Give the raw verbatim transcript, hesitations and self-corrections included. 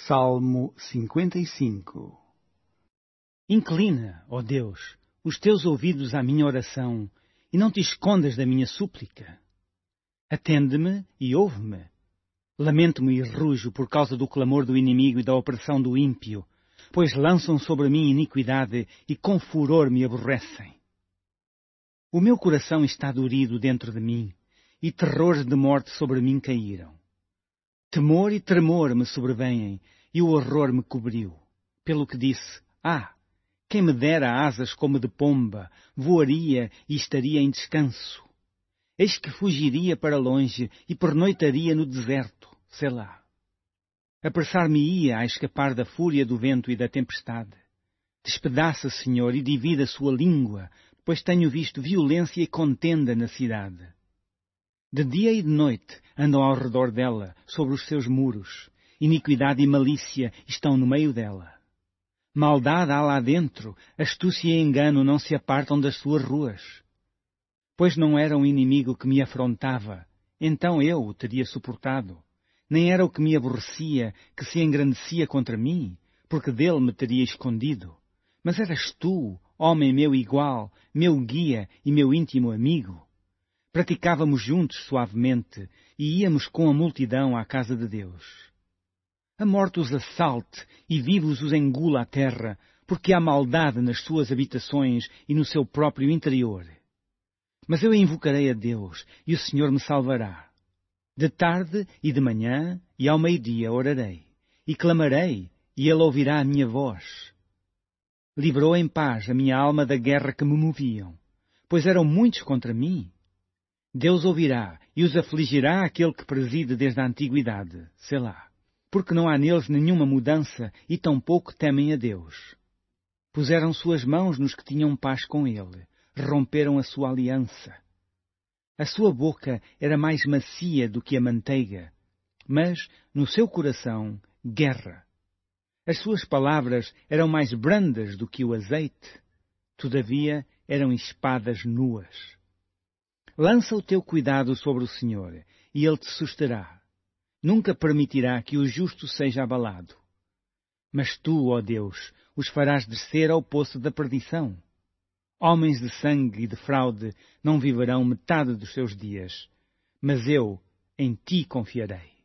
Salmo cinquenta e cinco. Inclina, ó Deus, os teus ouvidos à minha oração, e não te escondas da minha súplica. Atende-me e ouve-me. Lamento-me e rujo por causa do clamor do inimigo e da opressão do ímpio, pois lançam sobre mim iniquidade e com furor me aborrecem. O meu coração está dorido dentro de mim, e terrores de morte sobre mim caíram. Temor e tremor me sobrevêm, e o horror me cobriu. Pelo que disse, ah, quem me dera asas como de pomba, voaria e estaria em descanso. Eis que fugiria para longe e pernoitaria no deserto, selá. Apressar-me-ia a escapar da fúria do vento e da tempestade. Despedaça, Senhor, e divide a sua língua, pois tenho visto violência e contenda na cidade. De dia e de noite andam ao redor dela, sobre os seus muros. Iniquidade e malícia estão no meio dela. Maldade há lá dentro, astúcia e engano não se apartam das suas ruas. Pois não era um inimigo que me afrontava, então eu o teria suportado. Nem era o que me aborrecia, que se engrandecia contra mim, porque dele me teria escondido. Mas eras tu, homem meu igual, meu guia e meu íntimo amigo. Praticávamos juntos suavemente e íamos com a multidão à casa de Deus. A morte os assalte e vivos os engula a terra, porque há maldade nas suas habitações e no seu próprio interior. Mas eu invocarei a Deus e o Senhor me salvará. De tarde e de manhã e ao meio-dia orarei, e clamarei, e Ele ouvirá a minha voz. Livrou em paz a minha alma da guerra que me moviam, pois eram muitos contra mim. Deus ouvirá e os afligirá aquele que preside desde a antiguidade, selá. Porque não há neles nenhuma mudança e tampouco temem a Deus. Puseram suas mãos nos que tinham paz com ele, romperam a sua aliança. A sua boca era mais macia do que a manteiga, mas no seu coração guerra. As suas palavras eram mais brandas do que o azeite, todavia eram espadas nuas. Lança o teu cuidado sobre o Senhor, e Ele te susterá. Nunca permitirá que o justo seja abalado. Mas tu, ó Deus, os farás descer ao poço da perdição. Homens de sangue e de fraude não viverão metade dos seus dias, mas eu em ti confiarei.